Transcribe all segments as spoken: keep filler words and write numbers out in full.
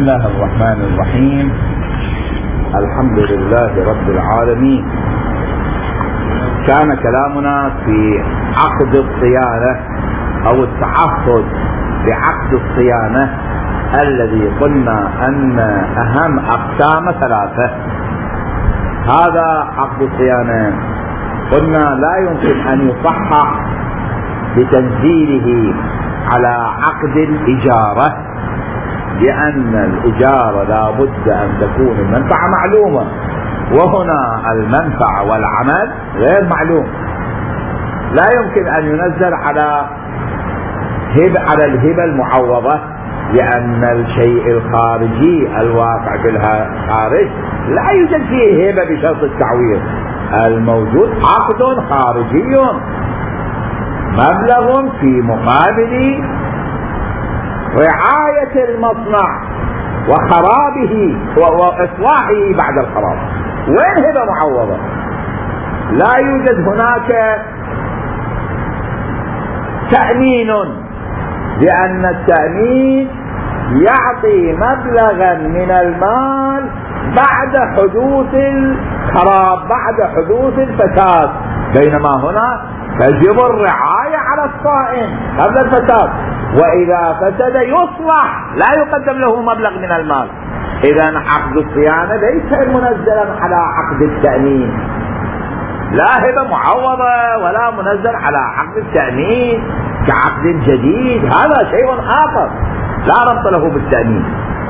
الله الرحمن الرحيم. الحمد لله رب العالمين. كان كلامنا في عقد الصيانة أو التعهد بعقد الصيانة الذي قلنا أن أهم أقسام ثلاثة. هذا عقد الصيانة قلنا لا يمكن أن يصحح بتنزيله على عقد الإجارة، لأن الإجارة لا بد أن تكون المنفعة معلومة، وهنا المنفعة والعمل غير معلوم. لا يمكن أن ينزل على هبة على الهبة المعوضة، لأن الشيء الخارجي الواقع في الخارج لا يوجد فيه هبة بشرط التعويض. الموجود عقد خارجي مبلغ في مقابل رعاية المصنع وخرابه وإصلاحه بعد الخراب. وين هبة معوضة؟ لا يوجد هناك تأمين، لأن التأمين يعطي مبلغا من المال بعد حدوث الخراب، بعد حدوث الفساد، بينما هنا تجب الرعاية على الصائم قبل الفساد، وإذا فسد يصلح، لا يقدم له مبلغ من المال. إذا عقد الصيانة ليس منزلا على عقد التأمين، لا هبة معوضة ولا منزل على عقد التأمين كعقد جديد، هذا شيء آخر لا ربط له بالتأمين.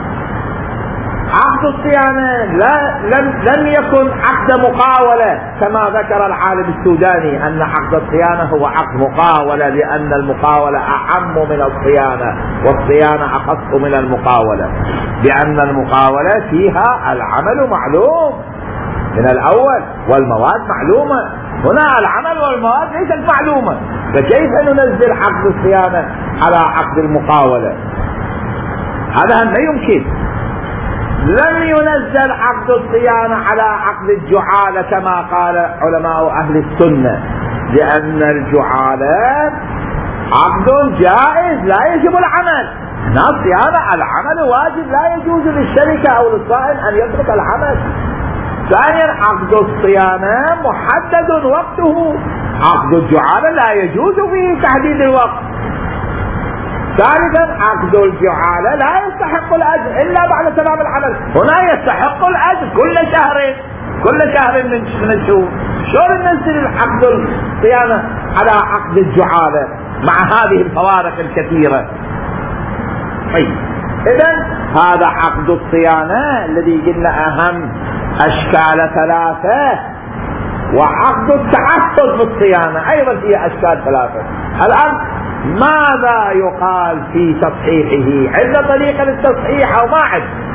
عقد الصيانة لا لم, لم يكن عقد مقاولة كما ذكر العالم السوداني أن عقد الصيانة هو عقد مقاولة، لأن المقاولة أعم من الصيانة والصيانة أخص من المقاولة، لأن المقاولة فيها العمل معلوم من الأول والمواد معلومة، هنا العمل والمواد ليست معلومة، فكيف ننزل عقد الصيانة على عقد المقاولة؟ هذا لا يمكن. لم ينزل عقد الصيانة على عقد الجعالة كما قال علماء أهل السنة، لأن الجعالة عقد جائز لا يجب العمل. هنا الصيانة العمل واجب، لا يجوز للشركة أو للصائم أن يترك العمل. ثانيا عقد الصيانة محدد وقته، عقد الجعالة لا يجوز فيه تحديد الوقت. ثالثا عقد الجعالة لا يستحق الأجر إلا بعد تمام العمل، هنا يستحق الأجر كل شهر كل شهر من الشهور. شلون ننزل عقد الصيانة على عقد الجعالة مع هذه الفوارق الكثيرة؟ طيب إذن هذا عقد الصيانة الذي قلنا أهم أشكال ثلاثة، وعقد التعهد بالصيانة أيضا فيه أشكال ثلاثة. الآن ماذا يقال في تصحيحه؟ عندنا طريقة للتصحيح أو ما عندنا؟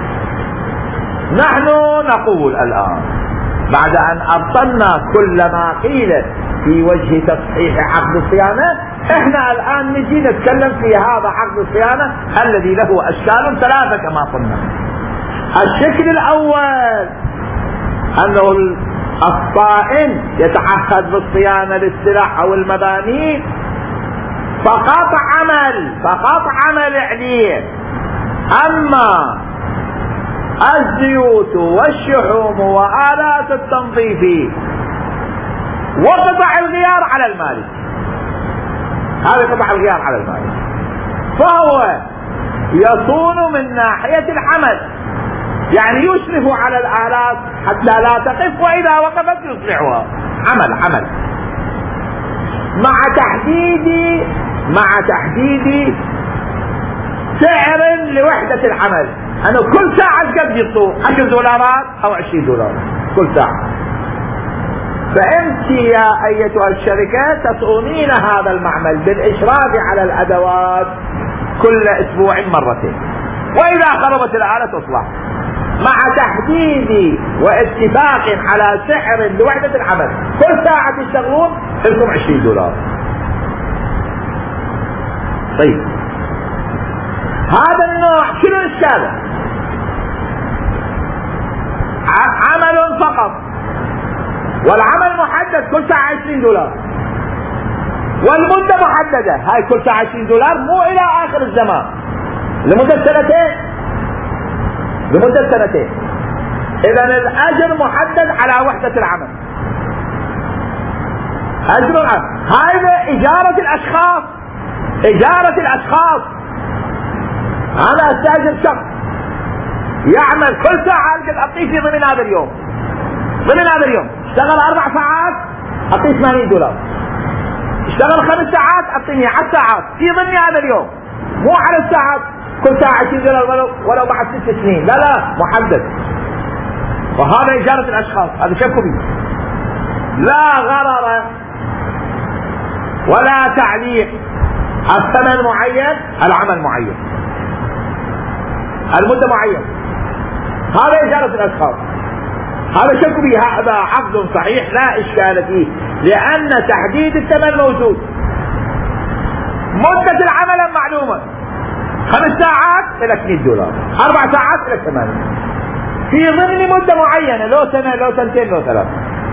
نحن نقول الآن بعد أن أبطلنا كل ما قيل في وجه تصحيح عقد الصيانة، احنا الآن نجي نتكلم في هذا عقد الصيانة الذي له أشكال ثلاثة كما قلنا. الشكل الأول أنه الصائم يتعهد بالصيانة للسلع أو المباني فقط عمل فقط عمل عليه، أما الزيوت والشحوم وآلات التنظيف وقطع الغيار على المالك، هذا قطع الغيار على المالك، فهو يصون من ناحية العمل، يعني يشرف على الآلات حتى لا تقف، وإذا وقفت يصلحها، عمل عمل مع تحديد مع تحديد سعر لوحدة العمل. أنا كل ساعة قد يصور عشر دولارات أو عشرين دولار كل ساعة، فأنت يا أيتها الشركة تصونين هذا المعمل بالإشراف على الأدوات كل أسبوع مرتين، وإذا خربت الآلة تصلح مع تحديد واتفاق على سعر لوحدة العمل. كل ساعة تشتغلون لكم عشرين دولار. طيب هذا النوع شنو إشكاله؟ عمل فقط، والعمل محدد كل ساعة عشرين دولار، والمدة محددة، هاي كل ساعة عشرين دولار مو إلى آخر الزمان، لمدة سنتين. لمدة سنتين. إذا الأجر محدد على وحدة العمل. أجر العمل هذا إجارة الأشخاص، إجارة الأشخاص. أنا أستأجر شخص يعمل كل ساعة قد أعطيه في ضمن هذا اليوم، ضمن هذا اليوم اشتغل أربع ساعات أعطيه ثمانين دولار، اشتغل خمس ساعات أعطيني عشر ساعات في ضمن هذا اليوم، مو على الساعات كل ساعة عشرين دولار ولو, ولو بعد ست سنين، لا لا محدد. وهذا إجارة الأشخاص، هذا شكو به، لا غرر ولا تعليق، الثمن معين، العمل معين، المدة معين. هذا إجارة الأشخاص، هذا شك به، هذا عقد صحيح لا إشكال فيه، لأن تحديد الثمن موجود. مدة العمل معلومة، خمس ساعات إلى مئة دولار، أربع ساعات إلى ثمانية، في ضمن مدة معينة، لو سنة لو سنتين لو ثلاثة.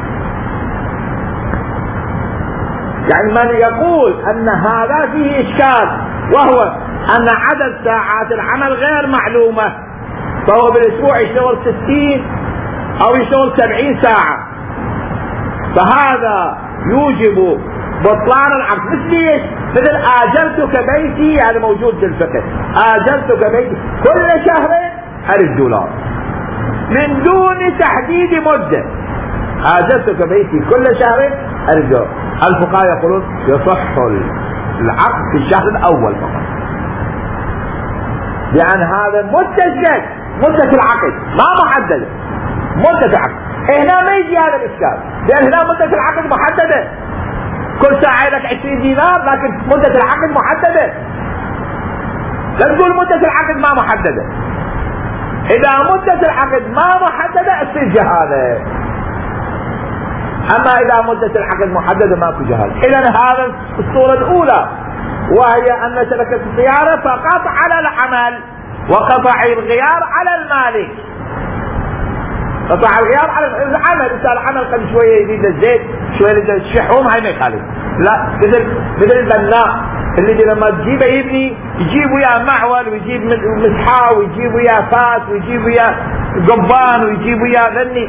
يعني من يقول أن هذا فيه إشكال، وهو أن عدد ساعات العمل غير معلومة، فهو بالأسبوع يشتغل ستين أو يشتغل سبعين ساعة، فهذا يوجب بطلان العقد. مثل ايش؟ مثل آجرتك بيتي، هذا موجود في الفقه، آجرتك بيتي كل شهر ألف دولار من دون تحديد مدة. آجرتك بيتي كل شهر ألف دولار. الفقهاء يقولون يصح العقد في الشهر الأول فقط، لأن هذا مدة مدة العقد ما محددة، مدة العقد. هنا ما يجي هذا الإشكال، لأن هنا مدة العقد محددة، كل ساعة لك عشرين دينار، لكن مدة العقد محددة. لا تقول مدة العقد ما محددة. إذا مدة العقد ما محددة تصير جهالة، أما إذا مدة العقد محددة ماكو جهالة. إذا هذا الصورة الأولى، وهي أن شركة السيارة فقط على العمل وقطع الغيار على المالك. قطع الغيار على العمل، إذا العمل قد شوية يزيد الزيت شوية يزيد الشحوم، هاي ما يخالف. لا، مثل مثل البناء اللي لما تجيبه يبني يجيب وياه معول ويجيب مسحاه ويجيب وياه فاس ويجيب وياه قبان ويجيب وياه لني.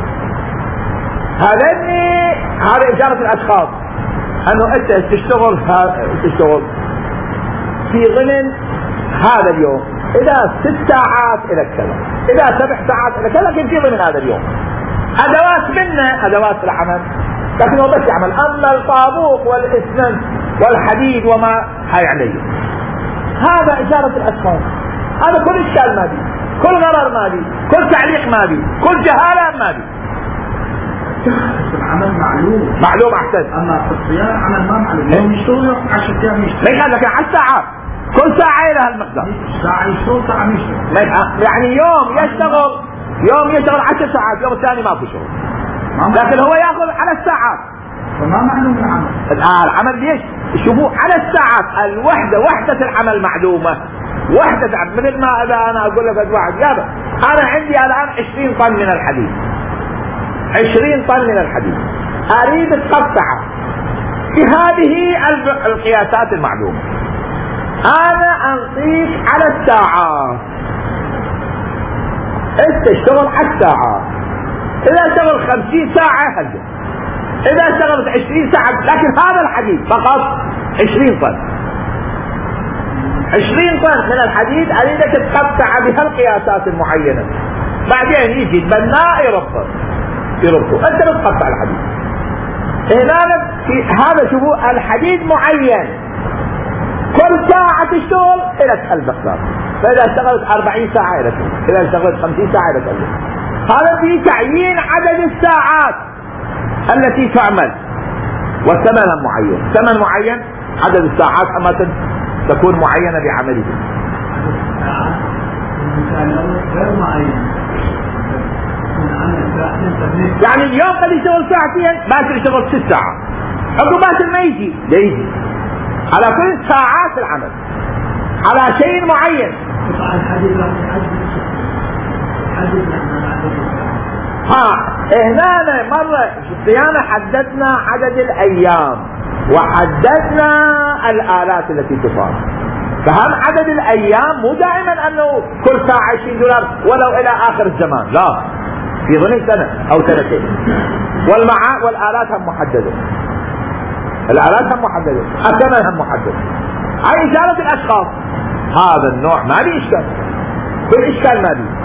هذا هذا إجارة الأشخاص، أنه أنت تشتغل تشتغل في ضمن هذا اليوم، إذا ست ساعات إلى كذا، إذا سبع ساعات إلى كذا، لكن في ضمن هذا اليوم. أدوات منه أدوات العمل، لكن هو بس يعمل. أما الطابوق والإسمنت والحديد وما هاي عليه، هذا إجارة الأشخاص. هذا كل إشكال ما بي، كل غرر ما بي، كل تعليق ما بي، كل جهالة ما بي. العمل معلوم معلوم أحسن. أما في الصيانة عمل ما معلوم، يوم يشتغل عشر أيام يشتغل، ليش هذا كان عشر ساعات، كل ساعة لها المقدار، ساعة يشتغل ساعة يشتغل، يعني يوم يشتغل يوم يشتغل عشر ساعات، يوم الثاني ما في شغل، لكن هو يأخذ على الساعات. فما معلوم العمل. آه العمل ليش؟ شوفوا على الساعات، الوحدة وحدة العمل معلومة، وحدة عمل. مثل ما إذا أنا أقول لك واحد يابا أنا عندي الآن عشرين طن من الحديد، عشرين طن من الحديد أريد تقطعه بهذه القياسات المعلومة، أنا أنطيك على الساعات، أنت اشتغل على الساعات. إذا اشتغل خمسين ساعة هجر، إذا اشتغلت عشرين ساعة، لكن هذا الحديد فقط عشرين طن، عشرين طن من الحديد أريدك تقطع بها القياسات المعينة. بعدين يجي البناء يربط يربطه، أنت بتقطع الحديد. هنا في هذا شوفوا الحديد معين، كل ساعة تشتغل إلى المقدار. فإذا اشتغلت أربعين ساعة إلى كذا، إذا اشتغلت خمسين ساعة إلى كذا. هذا في تعيين عدد الساعات التي تعمل والثمن معين، ثمن معين، عدد الساعات أما تكون معينة بعمله. يعني اليوم قد يشتغل ساعتين، باكر يشتغل ست ساعات، عقب باكر ما يجي، لا يجي على كل ساعات العمل على شيء معين. ها هنا مرة الصيانة حددنا عدد الأيام وحددنا الآلات التي تفاضل، فهم عدد الأيام مو دائما أنه كل ساعة عشرين دولار ولو إلى آخر الزمان، لا، في ظل سنة أو سنتين. والمعا والآلات هم محددة، الآلات هم محددة، الثمن هم محدد. هاي إشارة الأشخاص، هذا النوع ما بي إشكال، كل إشكال ما بي،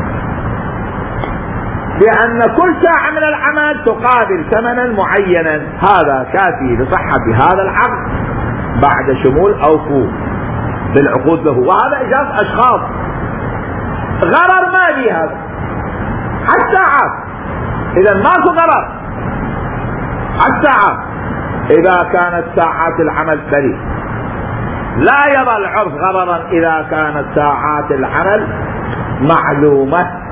لأن كل ساعة من العمل تقابل ثمنا معينا، هذا كافي لصحة هذا العقد بعد شمول أوفو بالعقود له. وهذا إجازة أشخاص، غرر ما بي هذا، الساعات إذا ماكو غرر، الساعات إذا كانت ساعات العمل فري لا يرى العرف غررا إذا كانت ساعات العمل معلومة،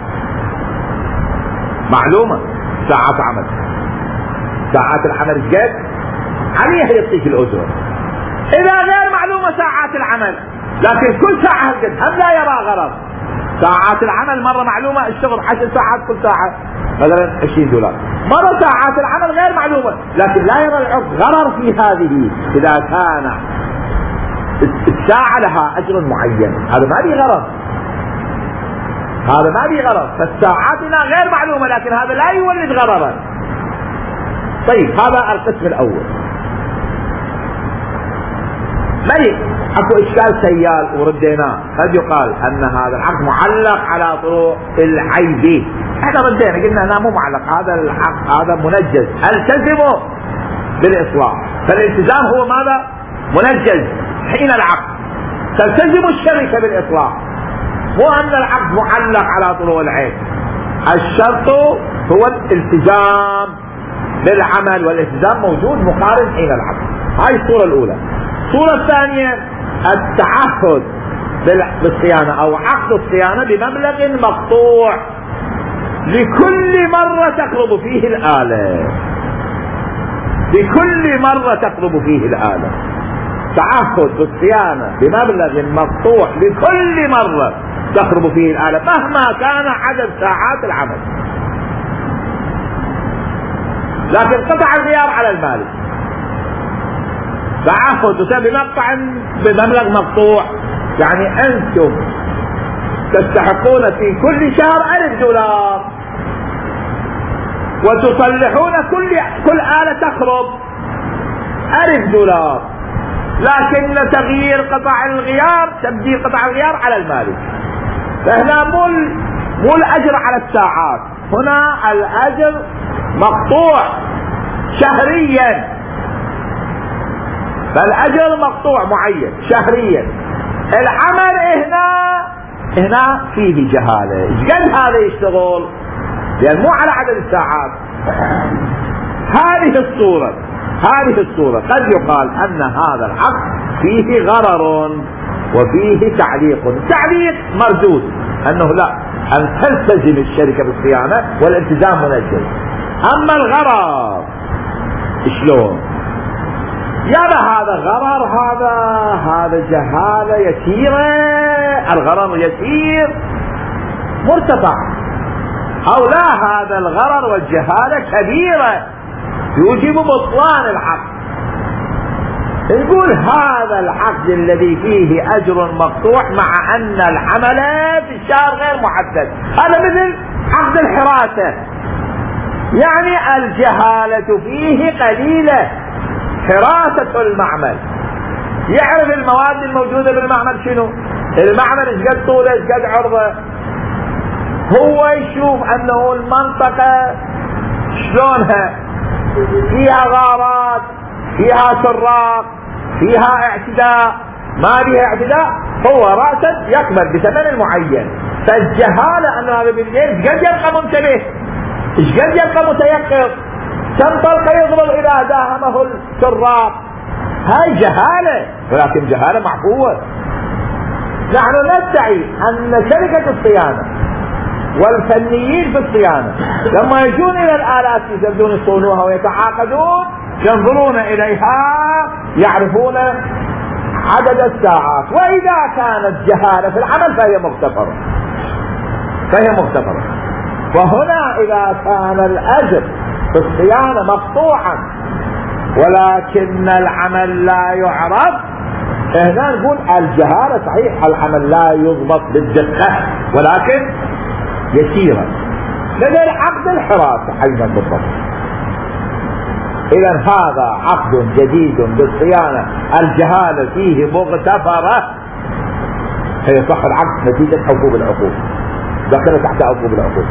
معلومة ساعات عمل، ساعات العمل جد عليها يعطيك الأجرة. إذا غير معلومة ساعات العمل لكن كل ساعة هالقد هم لا يرى غرض. ساعات العمل مرة معلومة اشتغل عشر ساعات كل ساعة مثلا عشرين دولار، مرة ساعات العمل غير معلومة لكن لا يرى العرف غرر في هذه. إذا كان الساعة لها أجر معين هذا ما بي غرض، هذا ما بي غرض، فالساعات هنا غير معلومة لكن هذا لا يولد غرضا. طيب هذا القسم الأول. طيب اكو اشكال سيال ورديناه، قد يقال ان هذا العقد معلق على طرق العيب. احنا ردينا قلنا هنا مو معلق، هذا العقد هذا منجز، التزموا بالاصلاح. فالالتزام هو ماذا؟ منجز حين العقد، تلتزم الشركة بالاصلاح، مو ان العقد معلق على طرق العيب. الشرط هو الالتزام بالعمل، والالتزام موجود مقارن حين العقد. هاي الصورة الاولى. الصورة الثانية التعهد بالصيانة او عقد الصيانة بمبلغ مقطوع لكل مرة تقرب فيه الآلة، لكل مرة تقرب فيه الآلة. تعهد بالصيانة بمبلغ مقطوع لكل مرة تقرب فيه الآلة مهما كان عدد ساعات العمل. لكن قطع الغيار على المالك، تعهد بمقطع بمبلغ مقطوع، يعني أنتم تستحقون في كل شهر ألف دولار وتصلحون كل كل آلة تخرب ألف دولار، لكن تغيير قطع الغيار تبديل قطع الغيار على المالك. فهنا مو مو الأجر على الساعات، هنا الأجر مقطوع شهريا، فالأجر مقطوع معين شهريا. العمل هنا هنا فيه جهالة، قد هذا يشتغل لأن مو على عدد الساعات. هذه الصورة هذه الصورة قد يقال أن هذا العقد فيه غرر وفيه تعليق. تعليق مردود أنه لا، أن تلتزم الشركة بالصيانة والالتزام منجز. أما الغرر شلون؟ يا هذا غرر، هذا هذا جهالة يسيرة، الغرر يسير مرتفع، أو لا هذا الغرر والجهالة كبيرة يوجب بطلان العقد. نقول هذا العقد الذي فيه أجر مقطوع مع أن العمل في الشهر غير محدد، هذا مثل عقد الحراسة، يعني الجهالة فيه قليلة. حراسة المعمل يعرف المواد الموجودة بالمعمل شنو، المعمل ايش قد طوله ايش قد عرضه، هو يشوف انه المنطقة شلونها، فيها غارات، فيها سراق، فيها اعتداء، ما فيها اعتداء، هو رأسا يقبل بثمن معين. فالجهالة انه هذا بالليل ايش قد يبقى منتبه، ايش قد يبقى متيقظ، كم طلقة يضرب إذا داهمه السراق، هاي جهالة، ولكن جهالة معفوة. نحن ندعي أن شركة الصيانة والفنيين في الصيانة لما يجون إلى الآلات يبدون يصونوها ويتعاقدون ينظرون إليها يعرفون عدد الساعات، وإذا كانت جهالة في العمل فهي مغتفرة، فهي مغتفرة. وهنا إذا كان الأجر في الصيانة مقطوعا ولكن العمل لا يعرف، هنا نقول الجهالة صحيح العمل لا يضبط بالدقة ولكن يسيرا. مثل عقد الحراسة أيضا بالضبط. إذا هذا عقد جديد بالصيانة الجهالة فيه مغتفرة، فيصح العقد نتيجة عقوب العقود، دخل تحت عقوب العقود.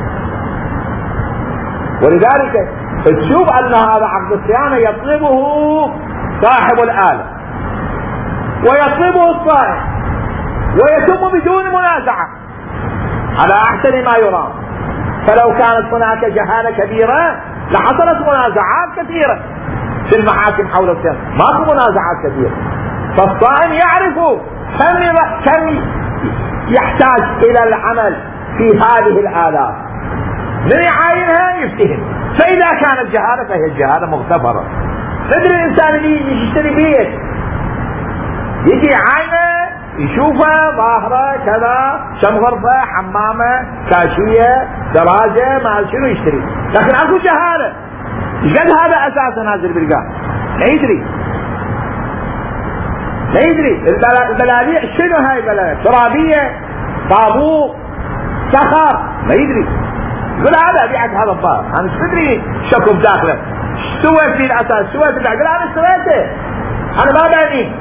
ولذلك تشوف أن هذا عقد الصيانة يطلبه صاحب الآلة ويطلبه الصائغ ويتم بدون منازعة على أحسن ما يرام. فلو كانت هناك جهالة كبيرة لحصلت منازعات كثيرة في المحاكم حول الصيانة، ماكو منازعات كثيرة. فالصائم يعرف كم كم يحتاج إلى العمل في هذه الآلات، من يعاينها يفتهم. فإذا كانت جهالة فهي الجهالة مغتفرة. مثل الإنسان اللي يشتري بيت يجي يعاينه يشوفه ظاهره كذا، كم غرفة، حمامة، كاشية، دراجة، ما شنو يشتري، لكن اكو جهالة. قد هذا اساسا نازل بالقاع ما يدري ما يدري البلاليع شنو هاي البلاليع، ترابية، طابوق، صخر، ما يدري. يقول هذا ابيعك هذا الظاهر، انا مش مدري شكو بداخله، سويت في الاساس، سويت في العقل، انا سويته، انا ما باني.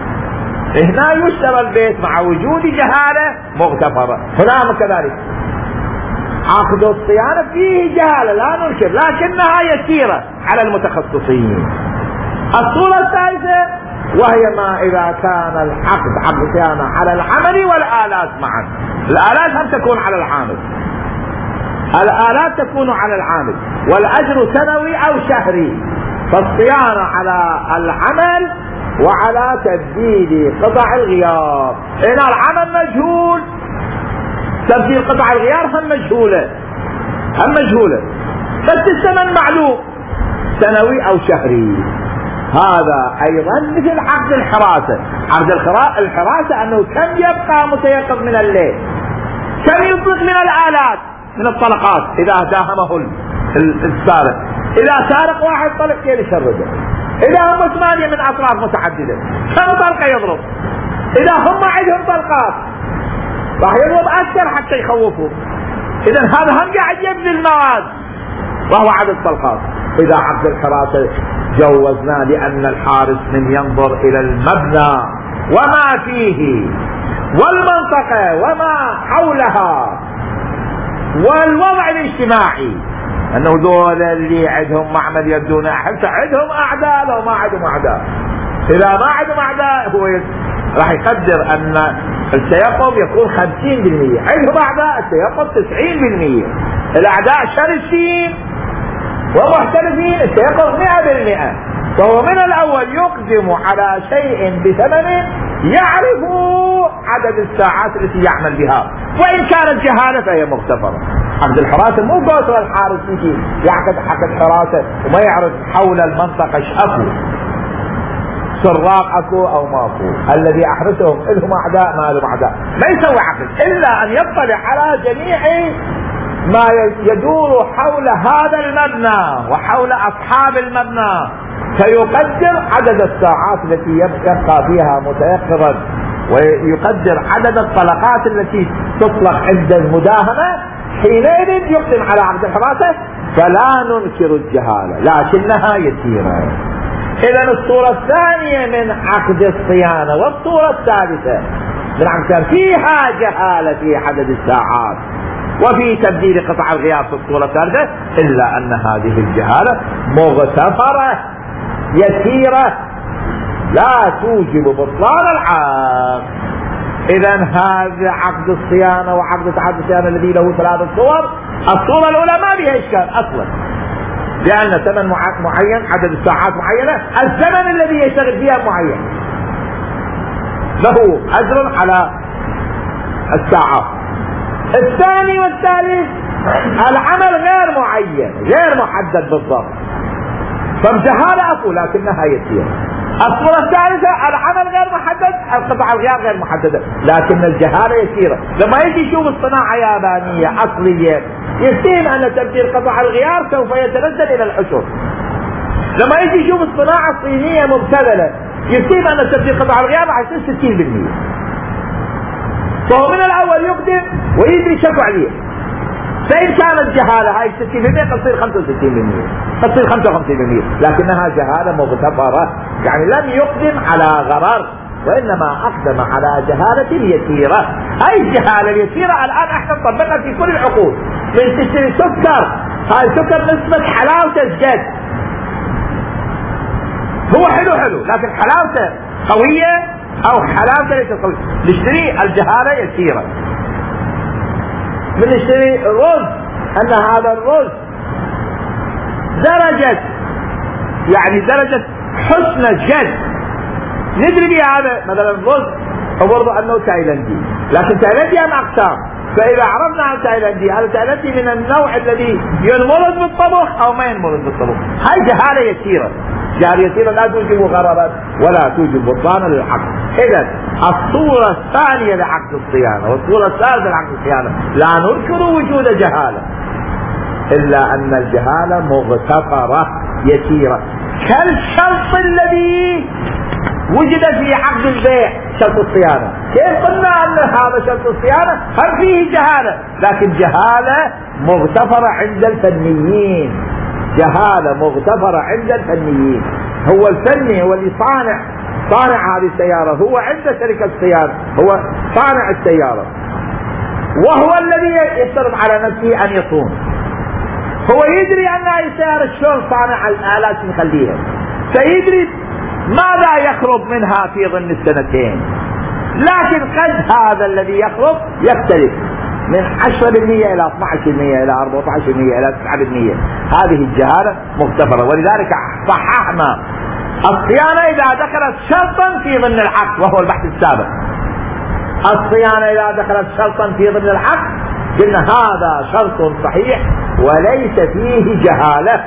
هنا يشترى البيت مع وجود جهالة مغتفرة. هنا كذلك عقد الصيانة فيه جهالة لا ننكر، لكنها يسيرة على المتخصصين. الصورة الثالثة وهي ما إذا كان العقد عقد الصيانة على العمل والآلات معا. الآلات هم تكون على العامل، الآلات تكون على العامل، والأجر سنوي أو شهري. فالصيانة على العمل وعلى تبديل قطع الغيار. هنا العمل مجهول، تبديل قطع الغيار هم مجهولة هم مجهولة بس الثمن معلوم سنوي أو شهري. هذا أيضا مثل عقد الحراسة. عقد الحراسة أنه كم يبقى متيقظ من الليل، كم يطلق من الآلات من الطلقات إذا داهمه السارق. إذا سارق واحد طلق كيف يشرده، إذا هم ثمانية من أطراف متعددة كم طلقة يضرب، إذا هم عندهم طلقات راح يضرب أكثر حتى يخوفوا. إذا هذا هم قاعد يبني المواد وهو عدد طلقات. إذا عقد الحراسة جوزنا لأن الحارس من ينظر إلى المبنى وما فيه والمنطقة وما حولها والوضع الاجتماعي، أنه دول اللي عندهم معمل يبدون حتى عندهم أعداء لو ما عندهم أعداء. إذا ما عندهم أعداء هو راح يقدر أن التيقظ يكون خمسين بالمئة، عندهم أعداء التيقظ تسعين بالمئة. الأعداء شرسين ومحترفين، التيقظ مئة بالمئة. فهو من الأول يقدم على شيء بثمن يعرف عدد الساعات التي يعمل بها، وإن كانت جهالة فهي مغتفرة. عقد الحراسة مو قوة الحارس يجي يعقد عقد حراسة وما يعرف حول المنطقة ايش اكو، سراق اكو او ماكو، الذي احرسهم لهم اعداء ما لهم اعداء، ما يسوي عقد الا ان يطلع على جميع ما يدور حول هذا المبنى وحول اصحاب المبنى، فيقدر عدد الساعات التي يبقى فيها متيقظا، ويقدر عدد الطلقات التي تطلق عند المداهمة. حينئذ يقدم على عقد الحراسة. فلا ننكر الجهالة لكنها يسيرة. إذا الصورة الثانية من عقد الصيانة والصورة الثالثة من عقد فيها جهالة في عدد الساعات وفي تبديل قطع الغيار في الصورة الثالثة، إلا أن هذه الجهالة مغتفرة يسيرة لا توجب بطلان العقد. إذا هذا عقد الصيانة وعقد تعدد الصيانة الذي له ثلاث صور. الصورة الأولى ما بها إشكال أصلا، لأن ثمن معين، عدد الساعات معينة، الزمن الذي يشتغل فيها معين، له أجر على الساعات. الثاني والثالث العمل غير معين غير محدد بالضبط، فالجهالة أقول لكنها يسيرة. الصورة الثالثة العمل غير محدد، القطع الغيار غير محددة لكن الجهالة يسيرة. لما يجي يشوف الصناعة يابانية أصلية يفتهم أن تبديل قطع الغيار سوف يتنزل إلى الحشر. لما يجي يشوف الصناعة الصينية مبتذلة يفتهم أن تبديل قطع الغيار راح يصير ستين بالمئة، فهو من الأول يقدم ويدري شكو عليه. فإن كانت جهالة هاي ستين بالمئة قد تصير خمسة وستين بالمئة، قد تصير خمسة وخمسين بالمئة، لكنها جهالة مغتفرة، يعني لم يقدم على غرر وإنما أقدم على جهالة يسيرة. هاي الجهالة اليسيرة الآن احنا نطبقها في كل العقود. من تشتري سكر، هاي سكر نسبة حلاوته جد، هو حلو حلو لكن حلاوته قوية أو حلاوته ليست قوية، نشتري الجهالة يسيرة. من نشتري رز، أن هذا الرز درجة يعني درجة حسن جد، ندري بهذا مثلا الرز وبرضه أنه تايلندي، لكن تايلندي هم أقسام، فإذا عرفنا عن تايلندي هذا تايلندي من النوع الذي ينمرض بالطبخ أو ما ينمرض بالطبخ. هاي جهالة يسيرة، جهالة يسيرة لا توجب غررا ولا توجب بطلانا للعقد. إذا الصورة الثانية لعقد الصيانة والصورة الثالثة لعقد الصيانة لا ننكر وجود جهالة، إلا أن الجهالة مغتفرة يسيرة، كالشرط الذي وجد في عقد البيع شرط الصيانة. كيف قلنا أن هذا شرط الصيانة هم فيه جهالة، لكن جهالة مغتفرة عند الفنيين، جهالة مغتفرة عند الفنيين. هو الفني هو اللي صانع صانع هذه السيارة، هو عند شركة الصيانة، هو صانع السيارة، وهو الذي يشترط على نفسه أن يصون. هو يدري أن هذه السيارة شلون صانع الآلات نخليها، فيدري ماذا يخرج منها في ضمن السنتين، لكن قد هذا الذي يخرج يختلف من عشرة بالمئة إلى اثني عشر بالمئة إلى أربعة عشر بالمئة إلى تسعة بالمئة. هذه الجهالة مغتفرة، ولذلك صححنا الصيانة إذا دخلت شرطا في ضمن العقد، وهو البحث السابق. الصيانة إذا دخلت شرطا في ضمن العقد قلنا هذا شرط صحيح وليس فيه جهالة،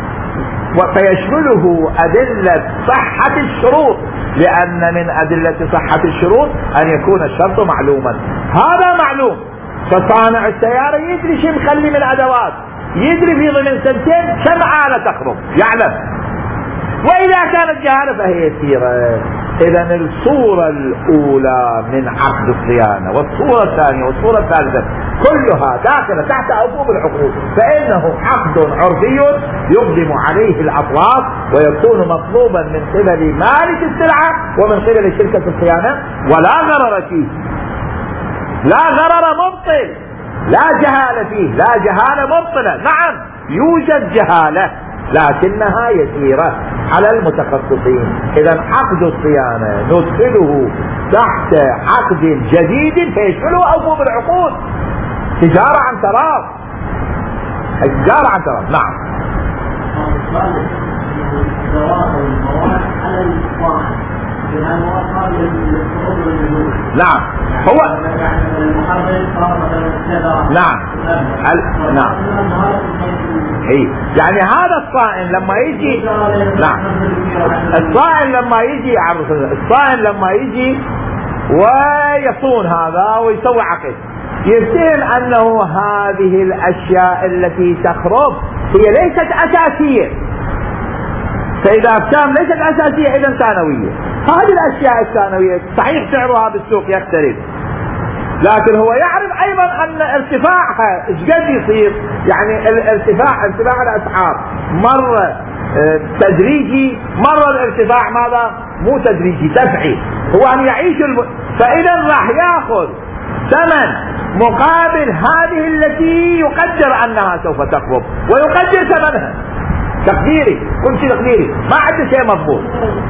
فيشمله أدلة صحة الشروط، لأن من أدلة صحة الشروط أن يكون الشرط معلوما. هذا معلوم، فصانع السيارة يدري شو مخلي من أدوات، يدري في ضمن سنتين كم آلة تخرج يعلم. وإذا كانت جهالة فهي يسيرة. إذا الصورة الأولى من عقد الصيانة والصورة الثانية والصورة الثالثة كلها داخلة تحت أبواب العقود، فإنه عقد عرفي يقدم عليه الأطراف ويكون مطلوبا من قبل مالك السلعة ومن قبل شركة الصيانة، ولا غرر فيه، لا غرر مبطل، لا جهالة فيه، لا جهالة مبطلة. نعم يوجد جهالة لكنها يسيرة على المتخصصين. إذا عقد الصيانة ندخله تحت عقد جديد فيشمله أبواب العقود، تجارة عن تراض، تجارة عن تراض. نعم. نعم هو نعم ال... نعم اي يعني هذا الصائن لما يجي، نعم الصائن لما يجي الصائن لما يجي ويصون هذا ويسوي عقد، يفتهم انه هذه الاشياء التي تخرب هي ليست اساسية، فاذا افتهم ليست اساسية اذا ثانوية. هذه الاشياء الثانوية صحيح سعرها بالسوق يختلف، لكن هو يعرف ايضا ان ارتفاعها ايش قد يصير، يعني الارتفاع ارتفاع الاسعار مرة تدريجي، مرة الارتفاع ماذا مو تدريجي دفعي، هو ان يعيش الم... فاذا راح ياخذ ثمن مقابل هذه التي يقدر انها سوف تخرب ويقدر ثمنها تقديري، كل شيء تقديري، ما عنده شيء مضبوط.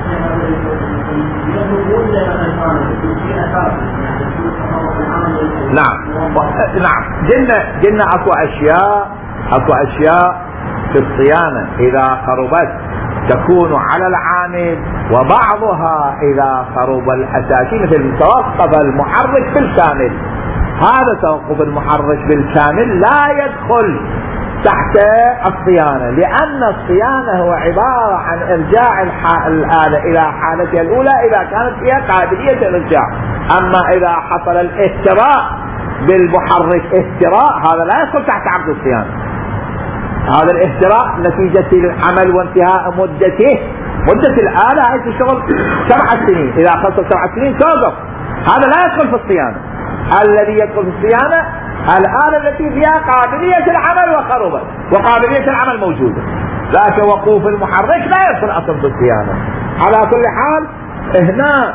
نعم نعم قلنا قلنا اكو اشياء اكو اشياء في الصيانة اذا خربت تكون على العامل، وبعضها اذا خرب الاساسي مثل توقف المحرك بالكامل. هذا توقف المحرك بالكامل لا يدخل تحت الصيانة، لأن الصيانة هو عبارة عن إرجاع الآلة إلى حالتها الأولى إذا كانت فيها قابلية الإرجاع. أما إذا حصل الاهتراء بالمحرك اهتراء هذا لا يدخل تحت عقد الصيانة. هذا الاهتراء نتيجة العمل وانتهاء مدته مدة الآلة هاي الشغل سبع سنين، إذا أخذت سبع سنين توقف، هذا لا يدخل في الصيانة. الذي يدخل في الصيانة الآلة التي فيها قابلية العمل وخربت وقابلية العمل موجودة، لكن وقوف المحرك لا يدخل أصلا في الصيانة. على كل حال هنا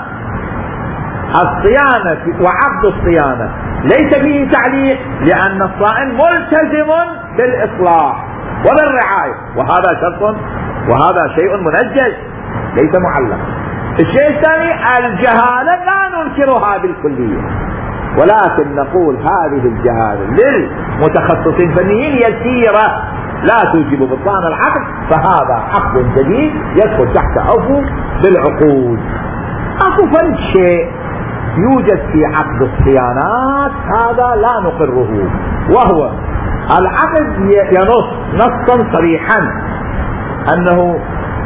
الصيانة وعقد الصيانة ليس فيه تعليق، لأن الصائن ملتزم بالإصلاح وبالرعاية، وهذا شرط وهذا شيء منجز ليس معلق. الشيء الثاني الجهالة لا ننكرها بالكلية، ولكن نقول هذه الجهالة للمتخصصين الفنيين يسيرة لا توجب بطلان العقد، فهذا عقد جديد يدخل تحت عفو بالعقود. اكو فرق شيء يوجد في عقد الصيانات هذا لا نقره، وهو العقد ينص نصا صريحا انه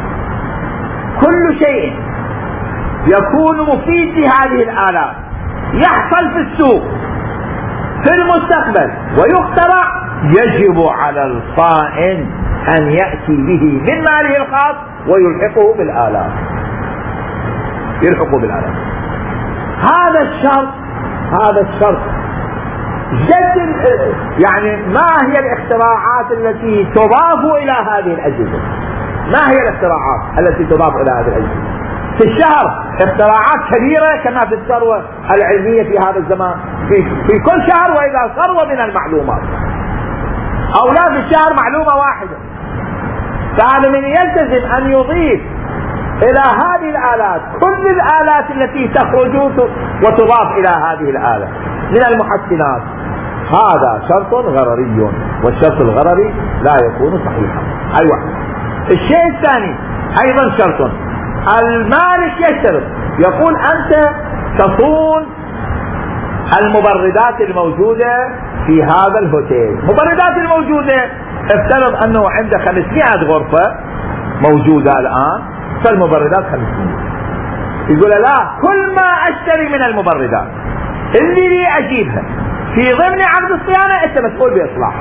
كل شيء يكون مفيد لهذه الآلات يحصل في السوق في المستقبل ويخترع يجب على الصائن أن يأتي به من ماله الخاص ويلحقه بالآلات يلحقه بالآلات هذا الشرط هذا الشرط جد. يعني ما هي الاختراعات التي تضاف إلى هذه الأجهزة؟ ما هي الاختراعات التي تضاف إلى هذه الأجهزة؟ في الشهر اختراعات كبيرة كما في الثروة العلمية في هذا الزمان، في, في كل شهر وإذا ثروة من المعلومات، أو لا في الشهر معلومة واحدة. فهذا من يلتزم أن يضيف إلى هذه الآلات كل الآلات التي تخرج وتضاف إلى هذه الآلة من المحسنات. هذا شرط غرري، والشرط الغرري لا يكون صحيحا. أيوة. الشيء الثاني أيضا شرط، المالك يشترط يقول أنت تصون المبردات الموجودة في هذا الهوتيل. المبردات الموجودة افترض أنه عنده خمسمائة غرفة موجودة الآن، فالمبردات خمسمائة. يقول لا، كل ما أشتري من المبردات اللي لي أجيبها في ضمن عقد الصيانة أنت مسؤول بإصلاح.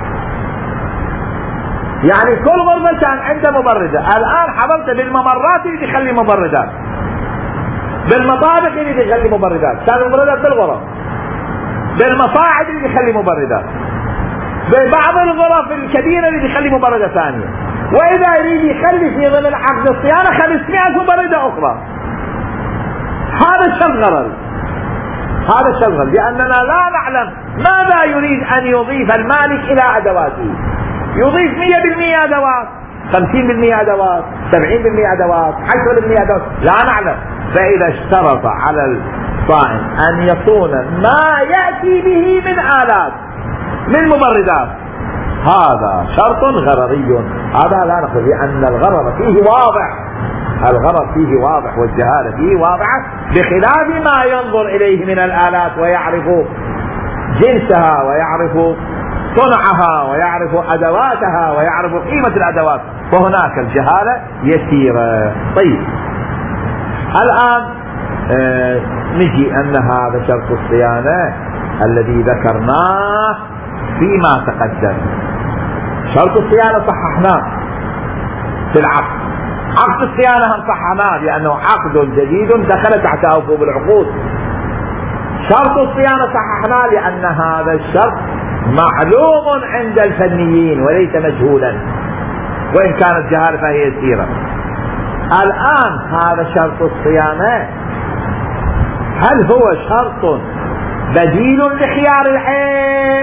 يعني كل غرفة كان عنده مبردة، الآن حضرت بالممرات اللي تخلي مبردات، بالمطابق اللي تخلي مبردات، كان مبردات بالغرف، بالمصاعد اللي تخلي مبردات، ببعض الغرف الكبيرة اللي تخلي مبردة ثانية، وإذا يريد يخلي في ضمن عقد الصيانة خمسمائة مبردة أخرى. هذا الشرط غرري، هذا الشرط غرري، لأننا لا نعلم ماذا يريد أن يضيف المالك إلى أدواته. يضيف مئة بالمئة أدوات، خمسين بالمئة أدوات، سبعين بالمئة أدوات، عشرة بالمئة أدوات، لا نعلم. فإذا اشترط على الصائن أن يصون ما يأتي به من آلات من مبردات، هذا شرط غرري. هذا لا نقول، لأن الغرر فيه واضح، الغرر فيه واضح والجهالة فيه واضحة، بخلاف ما ينظر إليه من الآلات ويعرف جنسها ويعرف صنعها ويعرف أدواتها ويعرف قيمة الأدوات، وهناك الجهالة يسيرة. طيب الآن آه نجي أن هذا شرط الصيانة الذي ذكرناه فيما تقدم. شرط الصيانة صححناه في العقد، عقد الصيانة هم صححناه لأنه عقد جديد دخل تحت عفو بالعقود. شرط الصيانة صححناه لأن هذا الشرط معلوم عند الفنيين وليس مجهولا، وإن كانت جهالة فهي يسيرة. الآن هذا شرط الصيانة هل هو شرط بديل لخيار العيب؟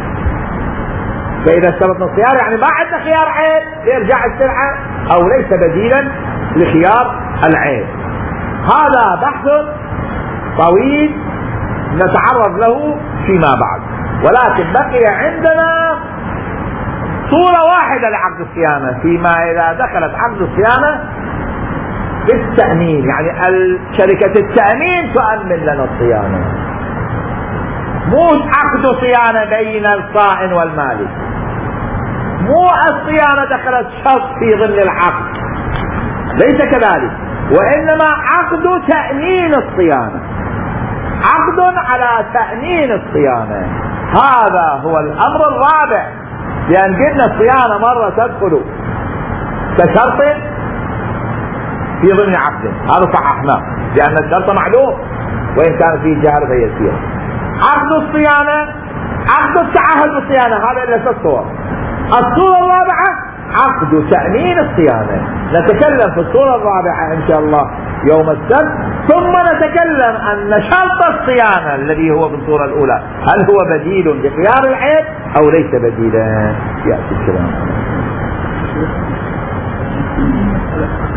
فإذا اشترطنا الخيار يعني ما عندنا خيار عيب لإرجاع السلعة، أو ليس بديلا لخيار العيب. هذا بحث طويل نتعرض له فيما بعد، ولكن بقي عندنا صورة واحدة لعقد الصيانة، فيما إذا دخلت عقد الصيانة بالتأمين، يعني شركة التأمين تؤمن لنا الصيانة، مو عقد صيانة بين الصائن والمالك، مو الصيانة دخلت شرط في ضمن العقد، ليس كذلك، وإنما عقد تأمين الصيانة، عقد على تأمين الصيانة. هذا هو الأمر الرابع، لأن قلنا الصيانة مرة تدخل كشرط في ضمن عقد، هذا صححناه لأن الشرط معلوم وإن كان فيه جهل فيسير. عقد الصيانة، عقد التعهد بالصيانة، هذا إلا ست صور. الصورة الرابعة عقد تأمين الصيانة، نتكلم في الصورة الرابعة إن شاء الله يوم السبت، ثم نتكلم أن شرط الصيانة الذي هو في الصورة الأولى هل هو بديل لخيار العيب أو ليس بديلا، يأتي الكلام.